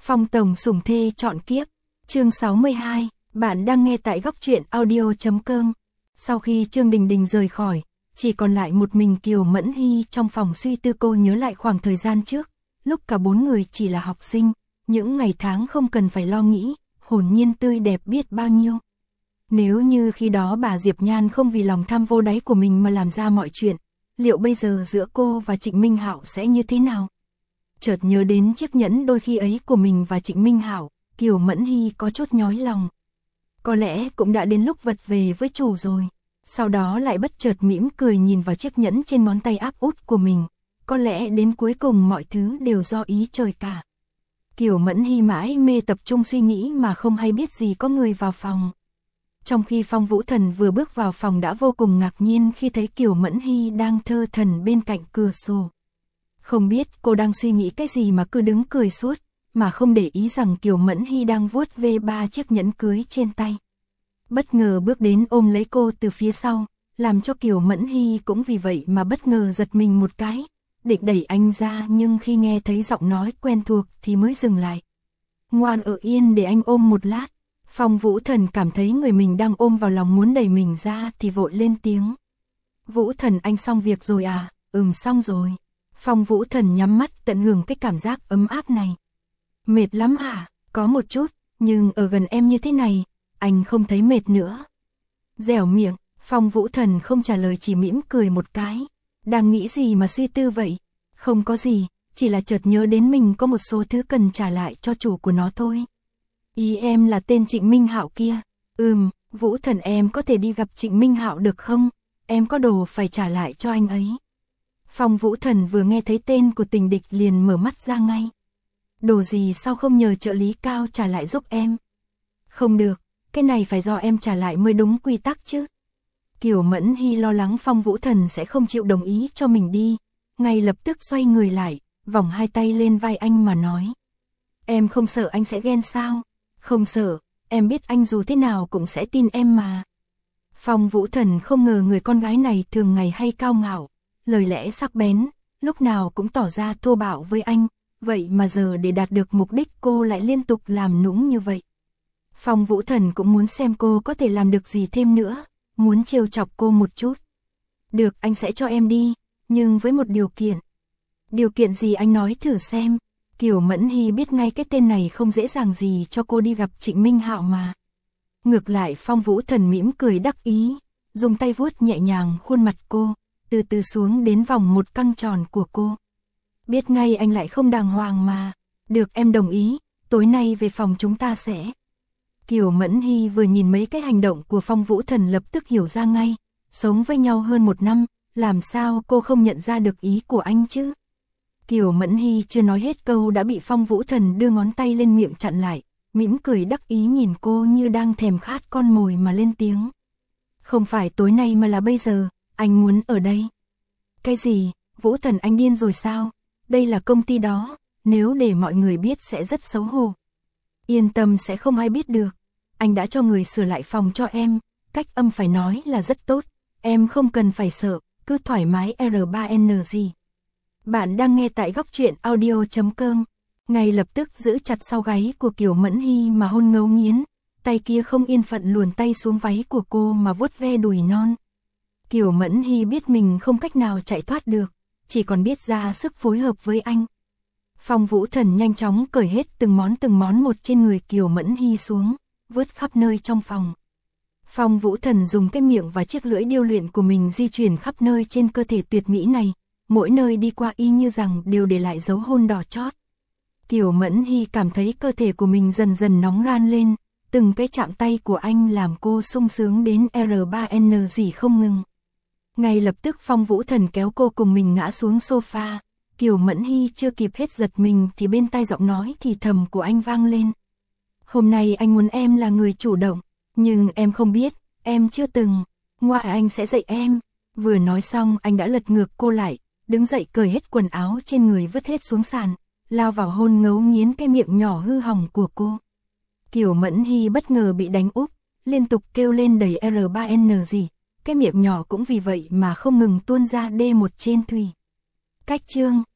Phong tổng sủng thê chọn kiếp, chương 62, bạn đang nghe tại góc truyện audio.com. Sau khi Trương Đình Đình rời khỏi, chỉ còn lại một mình Kiều Mẫn Hy trong phòng suy tư. Cô nhớ lại khoảng thời gian trước, lúc cả bốn người chỉ là học sinh, những ngày tháng không cần phải lo nghĩ, hồn nhiên tươi đẹp biết bao nhiêu. Nếu như khi đó bà Diệp Nhan không vì lòng tham vô đáy của mình mà làm ra mọi chuyện, liệu bây giờ giữa cô và Trịnh Minh Hạo sẽ như thế nào? Chợt nhớ đến chiếc nhẫn đôi khi ấy của mình và Trịnh Minh Hạo, Kiều Mẫn Hy có chút nhói lòng. Có lẽ cũng đã đến lúc vật về với chủ rồi. Sau đó lại bất chợt mỉm cười nhìn vào chiếc nhẫn trên ngón tay áp út của mình. Có lẽ đến cuối cùng mọi thứ đều do ý trời cả. Kiều Mẫn Hy mãi mê tập trung suy nghĩ mà không hay biết gì có người vào phòng. Trong khi Phong Vũ Thần vừa bước vào phòng đã vô cùng ngạc nhiên khi thấy Kiều Mẫn Hy đang thơ thẩn bên cạnh cửa sổ. Không biết cô đang suy nghĩ cái gì mà cứ đứng cười suốt, mà không để ý rằng Kiều Mẫn Hy đang vuốt ve ba chiếc nhẫn cưới trên tay. Bất ngờ bước đến ôm lấy cô từ phía sau, làm cho Kiều Mẫn Hy cũng vì vậy mà bất ngờ giật mình một cái, định đẩy anh ra nhưng khi nghe thấy giọng nói quen thuộc thì mới dừng lại. Ngoan ở yên để anh ôm một lát. Phong Vũ Thần cảm thấy người mình đang ôm vào lòng muốn đẩy mình ra thì vội lên tiếng. Vũ Thần anh xong việc rồi à? Xong rồi. Phong Vũ Thần nhắm mắt tận hưởng cái cảm giác ấm áp này. Mệt lắm hả? Có một chút, nhưng ở gần em như thế này, anh không thấy mệt nữa. Dẻo miệng, Phong Vũ Thần không trả lời chỉ mỉm cười một cái. Đang nghĩ gì mà suy tư vậy? Không có gì, chỉ là chợt nhớ đến mình có một số thứ cần trả lại cho chủ của nó thôi. Ý em là tên Trịnh Minh Hạo kia. Vũ Thần em có thể đi gặp Trịnh Minh Hạo được không? Em có đồ phải trả lại cho anh ấy. Phong Vũ Thần vừa nghe thấy tên của tình địch liền mở mắt ra ngay. Đồ gì sao không nhờ trợ lý Cao trả lại giúp em? Không được, cái này phải do em trả lại mới đúng quy tắc chứ. Kiều Mẫn Hy lo lắng Phong Vũ Thần sẽ không chịu đồng ý cho mình đi, ngay lập tức xoay người lại, vòng hai tay lên vai anh mà nói. Em không sợ anh sẽ ghen sao? Không sợ, em biết anh dù thế nào cũng sẽ tin em mà. Phong Vũ Thần không ngờ người con gái này thường ngày hay cao ngạo, lời lẽ sắc bén, lúc nào cũng tỏ ra thô bạo với anh, vậy mà giờ để đạt được mục đích cô lại liên tục làm nũng như vậy. Phong Vũ Thần cũng muốn xem cô có thể làm được gì thêm nữa, muốn trêu chọc cô một chút. Được, anh sẽ cho em đi, nhưng với một điều kiện. Điều kiện gì anh nói thử xem. Kiều Mẫn Hy biết ngay cái tên này không dễ dàng gì cho cô đi gặp Trịnh Minh Hạo mà. Ngược lại Phong Vũ Thần mỉm cười đắc ý, dùng tay vuốt nhẹ nhàng khuôn mặt cô, từ từ xuống đến vòng một căng tròn của cô. Biết ngay anh lại không đàng hoàng mà. Được, em đồng ý, tối nay về phòng chúng ta sẽ. Kiều Mẫn Hy vừa nhìn mấy cái hành động của Phong Vũ Thần lập tức hiểu ra ngay, sống với nhau hơn một năm, làm sao cô không nhận ra được ý của anh chứ? Kiều Mẫn Hy chưa nói hết câu đã bị Phong Vũ Thần đưa ngón tay lên miệng chặn lại, mỉm cười đắc ý nhìn cô như đang thèm khát con mồi mà lên tiếng. Không phải tối nay mà là bây giờ, anh muốn ở đây. Cái gì? Vũ Thần anh điên rồi sao? Đây là công ty đó, nếu để mọi người biết sẽ rất xấu hổ. Yên tâm sẽ không ai biết được, anh đã cho người sửa lại phòng cho em, cách âm phải nói là rất tốt, em không cần phải sợ, cứ thoải mái R3N gì. Bạn đang nghe tại góc truyện audio.com. Ngay lập tức giữ chặt sau gáy của Kiều Mẫn Hy mà hôn ngấu nghiến, tay kia không yên phận luồn tay xuống váy của cô mà vuốt ve đùi non. Kiều Mẫn Hy biết mình không cách nào chạy thoát được, chỉ còn biết ra sức phối hợp với anh. Phong Vũ Thần nhanh chóng cởi hết từng món một trên người Kiều Mẫn Hy xuống, vứt khắp nơi trong phòng. Phong Vũ Thần dùng cái miệng và chiếc lưỡi điêu luyện của mình di chuyển khắp nơi trên cơ thể tuyệt mỹ này, mỗi nơi đi qua y như rằng đều để lại dấu hôn đỏ chót. Kiều Mẫn Hy cảm thấy cơ thể của mình dần dần nóng ran lên, từng cái chạm tay của anh làm cô sung sướng đến R3N gì không ngừng. Ngay lập tức Phong Vũ Thần kéo cô cùng mình ngã xuống sofa, Kiều Mẫn Hy chưa kịp hết giật mình thì bên tai giọng nói thì thầm của anh vang lên. Hôm nay anh muốn em là người chủ động, nhưng em không biết, em chưa từng, ngoại anh sẽ dạy em. Vừa nói xong anh đã lật ngược cô lại, đứng dậy cởi hết quần áo trên người vứt hết xuống sàn, lao vào hôn ngấu nghiến cái miệng nhỏ hư hỏng của cô. Kiều Mẫn Hy bất ngờ bị đánh úp, liên tục kêu lên đầy R3N gì, cái miệng nhỏ cũng vì vậy mà không ngừng tuôn ra D1 trên thùy. Cách chương